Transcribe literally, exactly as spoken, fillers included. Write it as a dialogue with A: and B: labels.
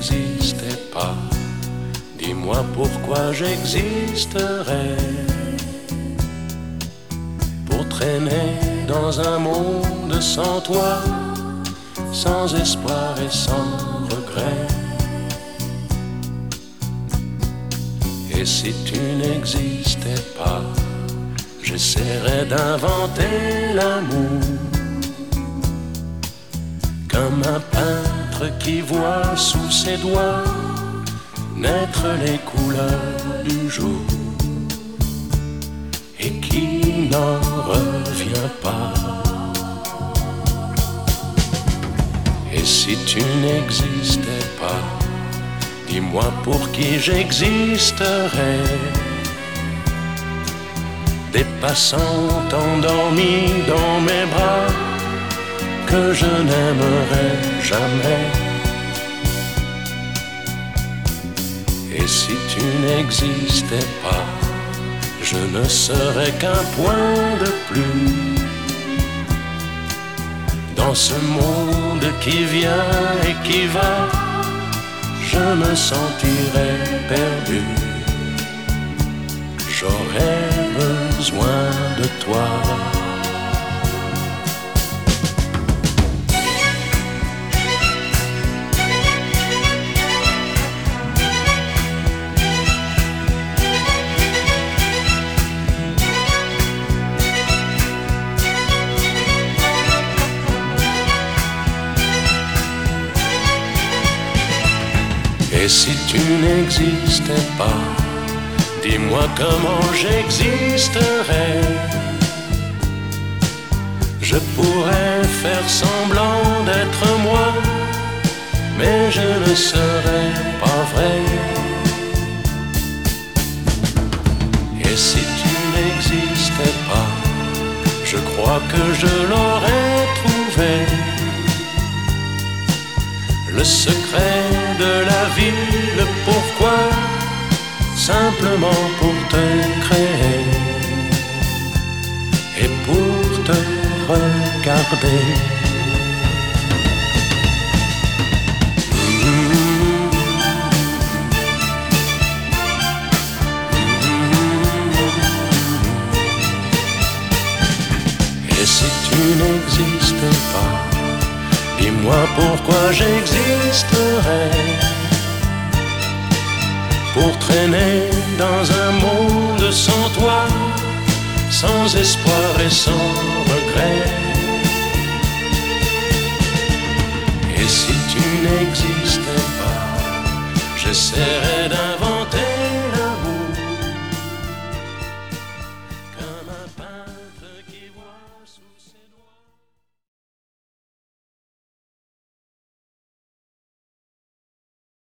A: n'existais pas, dis-moi pourquoi j'existerais. Pour traîner dans un monde sans toi, sans espoir et sans regret. Et si tu n'existais pas, j'essaierais d'inventer l'amour, comme un peintre qui voit sous ses doigts naître les couleurs du jour et qui n'en revient pas. Et si tu n'existais pas, dis-moi pour qui j'existerais. Des passants endormis dans mes bras que je n'aimerais jamais. Et si tu n'existais pas, je ne serais qu'un point de plus dans ce monde qui vient et qui va. Je me sentirais perdu. J'aurais besoin de toi. Et si tu n'existais pas, dis-moi comment j'existerais. Je pourrais faire semblant d'être moi, mais je ne serais pas vrai. Et si tu n'existais pas, je crois que je l'aurais trouvé. Le secret de la vie, le pourquoi, simplement pour te créer et pour te regarder. Et si tu n'existais pas, dis-moi pourquoi j'existerais. Pour traîner dans un monde sans toi, sans espoir et sans regret. Et si tu n'existais pas, j'essaierais d'un